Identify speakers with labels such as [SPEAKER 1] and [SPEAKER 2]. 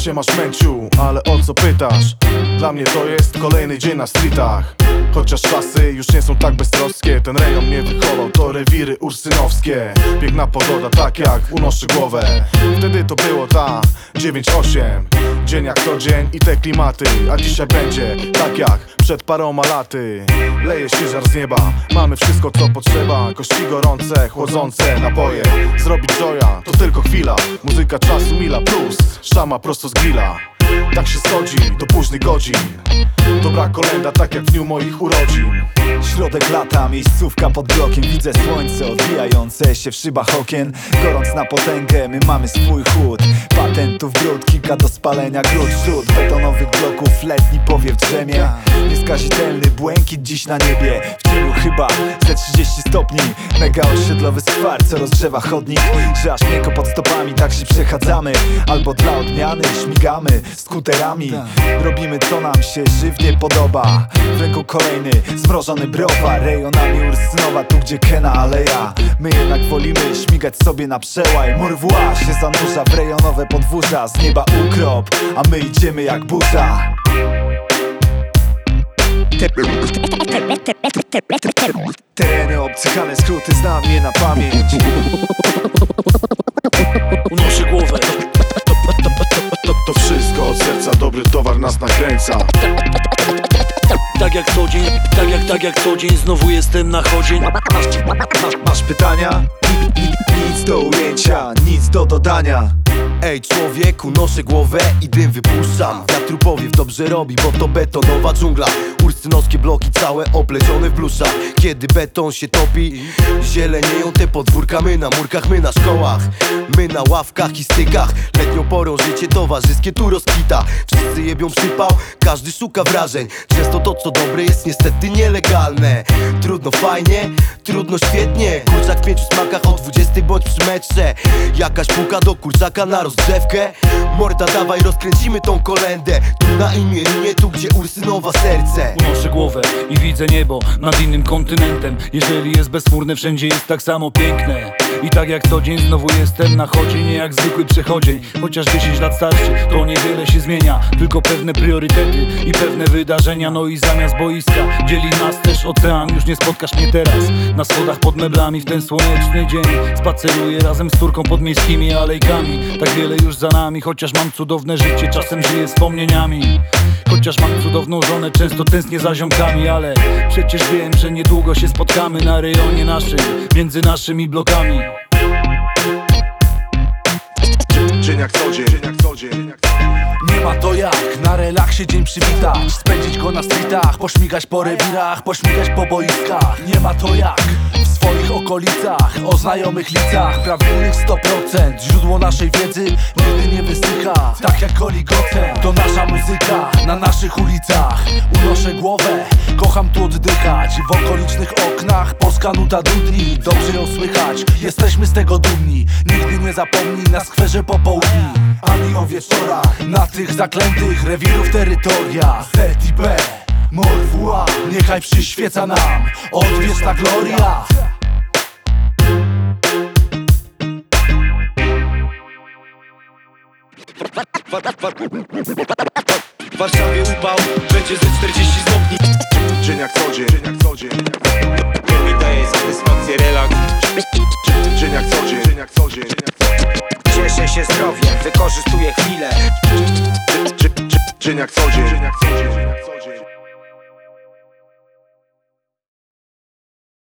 [SPEAKER 1] Siemasz męciu, ale o co pytasz? Dla mnie to jest kolejny dzień na streetach. Chociaż czasy już nie są tak beztroskie, ten rejon mnie wychował, to rewiry ursynowskie. Piękna pogoda, tak jak unoszę głowę. Wtedy to było 9-8. Dzień jak co dzień i te klimaty. A dzisiaj będzie tak jak przed paroma laty. Leje się żar z nieba, mamy wszystko co potrzeba. Kości gorące, chłodzące napoje. Zrobić joya, to tylko chwila. Muzyka czasu mila plus szama prosto z grilla. Tak się schodzi do późnych godzin. Dobra kolenda, tak jak w dniu moich urodzin.
[SPEAKER 2] Środek lata, miejscówka pod blokiem. Widzę słońce odbijające się w szybach okien. Gorąc na potęgę, my mamy swój chłód. Patentów gród, kilka do spalenia gród. Wśród betonowych bloków letni powiew drzemie. Nieskazitelny błękit dziś na niebie. W cieniu chyba ze 30 stopni. Mega osiedlowy skwar, co rozgrzewa chodnik. Że aż miękko pod stopami, tak się przechadzamy. Albo dla odmiany śmigamy skuterami. Robimy co nam się żywnie podoba. W ręku kolejny zmrożony browar. Rejonami Ursynowa, tu gdzie Kena Aleja. My jednak wolimy śmigać sobie na przełaj. Murwła się zanurza w rejonowe podwórza. Z nieba ukrop, a my idziemy jak burza. Tereny obcychane, skróty znam je na pamięć.
[SPEAKER 3] Unoszę głowę.
[SPEAKER 1] To wszystko od serca, dobry towar nas nakręca.
[SPEAKER 3] Tak jak co dzień, tak jak co dzień, znowu jestem na chodzie.
[SPEAKER 2] Masz pytania? Nic do ujęcia, nic do dodania.
[SPEAKER 4] Ej człowieku, noszę głowę i dym wypuszczam. Wiatru powiew dobrze robi, bo to betonowa dżungla. Ursynowskie bloki całe oplecione w bluszach. Kiedy beton się topi, zielenieją te podwórka. My na murkach, my na szkołach, my na ławkach i stykach. Letnią porą życie towarzyskie tu rozkwita. Wszyscy jebią przypał, każdy szuka wrażeń. Często to co dobre jest niestety nielegalne. Trudno fajnie, trudno świetnie. Kurczak w 5 smakach o 20 bądź przy metrze. Jakaś puka do kurczaka na rozgrzewkę. Morda dawaj, rozkręcimy tą kolendę. Tu na imię Rimie, tu gdzie Ursynowa serce.
[SPEAKER 3] Unoszę głowę i widzę niebo nad innym kontynentem. Jeżeli jest bezchmurne, wszędzie jest tak samo piękne. I tak jak co dzień znowu jestem na chodzie. Nie jak zwykły przechodzień. Chociaż 10 lat starszy, to niewiele się zmienia. Tylko pewne priorytety i pewne wydarzenia. No i zamiast boiska dzieli nas też ocean. Już nie spotkasz mnie teraz na schodach pod meblami w ten słoneczny dzień. Spaceruję razem z córką pod miejskimi alejkami. Tak wiele już za nami, chociaż mam cudowne życie. Czasem żyję wspomnieniami. Chociaż mam cudowną żonę, często tęsknię za ziomkami. Ale przecież wiem, że niedługo się spotkamy na rejonie naszym, między naszymi blokami.
[SPEAKER 1] Dzień jak co dzień, dzień jak co dzień.
[SPEAKER 5] Nie ma to jak na relaksie dzień przywitać. Spędzić go na streetach, pośmigać po rewirach, pośmigać po boiskach. Nie ma to jak w swoich okolicach, o znajomych licach. Prawdziwych 100%, źródło naszej wiedzy nigdy nie wysycha. Tak jak Koligotem, to nasza muzyka na naszych ulicach. Unoszę głowę, kocham tu oddychać. W okolicznych oknach polska nuta dudni. Dobrze ją słychać, jesteśmy z tego dumni. Nigdy nie zapomnij na skwerze popołudni, ani o wieczorach na tych zaklętych rewirów terytoria. Z i B, Morwła, niechaj przyświeca nam odwieczna gloria.
[SPEAKER 4] W Warszawie upał, będzie ze 40 stopni.
[SPEAKER 1] Dzień jak co dzień, dzień jak co dzień.
[SPEAKER 4] To mi daje satysfakcję, relaks.
[SPEAKER 1] Dzień jak co dzień, dzień jak co dzień.
[SPEAKER 6] Cieszę się zdrowiem, wykorzystuję chwilę.
[SPEAKER 1] Dzień jak co dzień, dzień jak co dzień.